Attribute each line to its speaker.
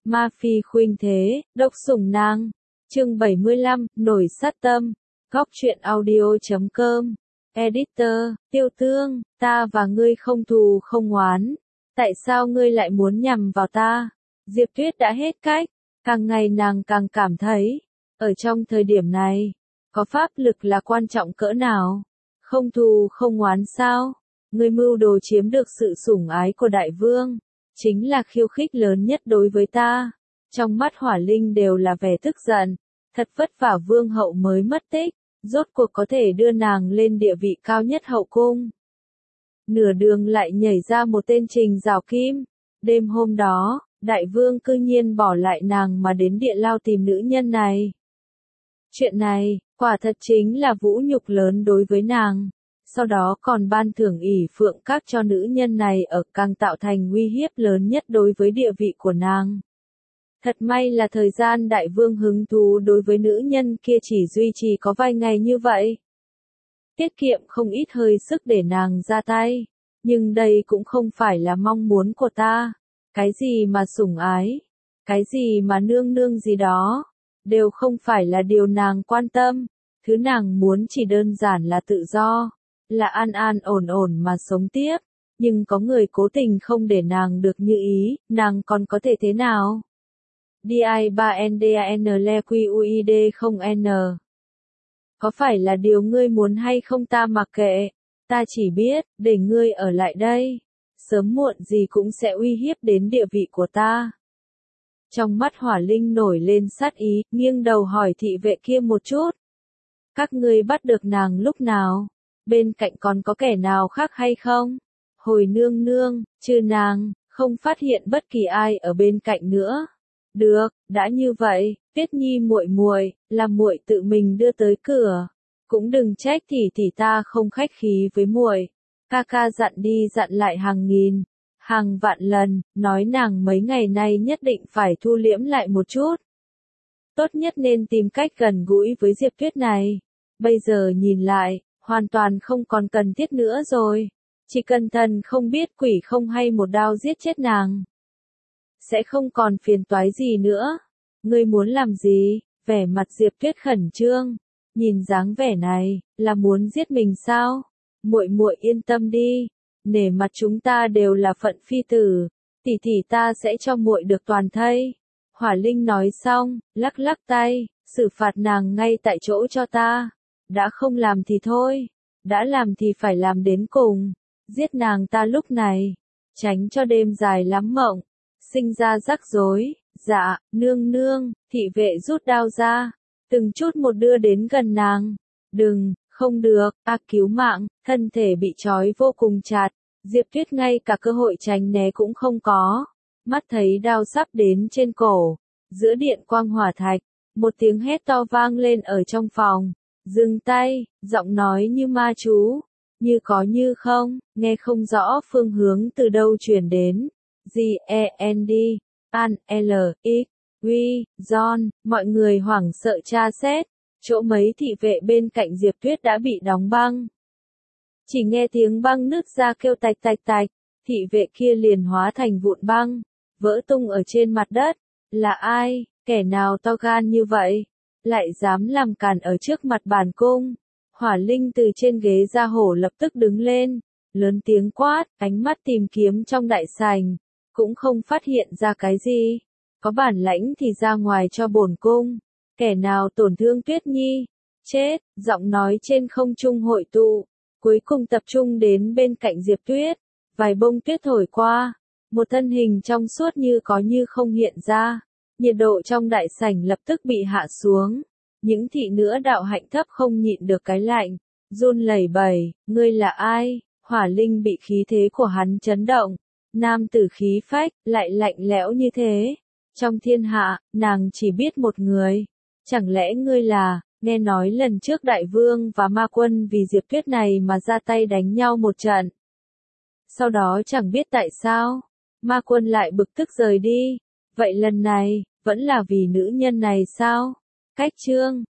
Speaker 1: Ma phi khuynh thế, độc sủng nàng. Chương 75, nổi sát tâm. Góc truyện audio.com. Editor, Tiêu Tương, ta và ngươi không thù không oán. Tại sao ngươi lại muốn nhằm vào ta? Diệp Tuyết đã hết cách, càng ngày nàng càng cảm thấy, ở trong thời điểm này, có pháp lực là quan trọng cỡ nào? Không thù không oán sao? Ngươi mưu đồ chiếm được sự sủng ái của đại vương, chính là khiêu khích lớn nhất đối với ta. Trong mắt Hỏa Linh đều là vẻ tức giận, thật vất vả vương hậu mới mất tích, rốt cuộc có thể đưa nàng lên địa vị cao nhất hậu cung. Nửa đường lại nhảy ra một tên Trình Giảo Kim. Đêm hôm đó, đại vương cư nhiên bỏ lại nàng mà đến địa lao tìm nữ nhân này. Chuyện này, quả thật chính là vũ nhục lớn đối với nàng. Sau đó còn ban thưởng ỷ phượng các cho nữ nhân này ở càng tạo thành uy hiếp lớn nhất đối với địa vị của nàng. Thật may là thời gian đại vương hứng thú đối với nữ nhân kia chỉ duy trì có vài ngày như vậy. Tiết kiệm không ít hơi sức để nàng ra tay. Nhưng đây cũng không phải là mong muốn của ta. Cái gì mà sủng ái, cái gì mà nương nương gì đó, đều không phải là điều nàng quan tâm. Thứ nàng muốn chỉ đơn giản là tự do, là an an ổn ổn mà sống tiếp. Nhưng có người cố tình không để nàng được như ý, nàng còn có thể thế nào? DI3NDANLQUID0N. Có phải là điều ngươi muốn hay không ta mặc kệ, ta chỉ biết, để ngươi ở lại đây, sớm muộn gì cũng sẽ uy hiếp đến địa vị của ta. Trong mắt Hỏa Linh nổi lên sát ý, nghiêng đầu hỏi thị vệ kia một chút. Các ngươi bắt được nàng lúc nào? Bên cạnh còn có kẻ nào khác hay không? Hồi nương nương, trừ nàng, không phát hiện bất kỳ ai ở bên cạnh nữa. Được, đã như vậy, Tuyết Nhi muội muội, là muội tự mình đưa tới cửa, cũng đừng trách tỷ ta không khách khí với muội. Ca ca dặn đi dặn lại hàng nghìn, hàng vạn lần, nói nàng mấy ngày nay nhất định phải thu liễm lại một chút. Tốt nhất nên tìm cách gần gũi với Diệp Tuyết này. Bây giờ nhìn lại, hoàn toàn không còn cần thiết nữa rồi. Chỉ cần thần không biết quỷ không hay một đao giết chết nàng, sẽ không còn phiền toái gì nữa. Ngươi muốn làm gì? Vẻ mặt Diệp Tuyết khẩn trương. Nhìn dáng vẻ này, là muốn giết mình sao? Muội muội yên tâm đi, nể mặt chúng ta đều là phận phi tử, tỷ ta sẽ cho muội được toàn thây. Hỏa Linh nói xong, lắc lắc tay, xử phạt nàng ngay tại chỗ cho ta. Đã không làm thì thôi, đã làm thì phải làm đến cùng. Giết nàng ta lúc này, tránh cho đêm dài lắm mộng, sinh ra rắc rối. Dạ, nương nương, thị vệ rút đao ra, từng chút một đưa đến gần nàng. Đừng, không được, cứu mạng, thân thể bị trói vô cùng chặt. Diệp Tuyết ngay cả cơ hội tránh né cũng không có. Mắt thấy đao sắp đến trên cổ, giữa điện quang hỏa thạch, một tiếng hét to vang lên ở trong phòng. Dừng tay, giọng nói như ma chú, như có như không, nghe không rõ phương hướng từ đâu truyền đến. G.E.N.D. An, L, X, Quy, John, mọi người hoảng sợ tra xét, chỗ mấy thị vệ bên cạnh Diệp Tuyết đã bị đóng băng. Chỉ nghe tiếng băng nứt ra kêu tạch tạch tạch, thị vệ kia liền hóa thành vụn băng, vỡ tung ở trên mặt đất. Là ai, kẻ nào to gan như vậy, lại dám làm càn ở trước mặt bản cung? Hỏa Linh từ trên ghế ra hổ lập tức đứng lên, lớn tiếng quát, ánh mắt tìm kiếm trong đại sảnh, cũng không phát hiện ra cái gì. Có bản lãnh thì ra ngoài cho bổn cung. Kẻ nào tổn thương Tuyết Nhi, chết. Giọng nói trên không trung hội tụ, cuối cùng tập trung đến bên cạnh Diệp Tuyết. Vài bông tuyết thổi qua, một thân hình trong suốt như có như không hiện ra. Nhiệt độ trong đại sảnh lập tức bị hạ xuống. Những thị nữ đạo hạnh thấp không nhịn được cái lạnh, run lẩy bẩy. Ngươi là ai? Hỏa Linh bị khí thế của hắn chấn động. Nam tử khí phách, lại lạnh lẽo như thế. Trong thiên hạ, nàng chỉ biết một người. Chẳng lẽ ngươi là, nghe nói lần trước đại vương và ma quân vì Diệp Tuyết này mà ra tay đánh nhau một trận. Sau đó chẳng biết tại sao, ma quân lại bực tức rời đi. Vậy lần này, vẫn là vì nữ nhân này sao? Cách chương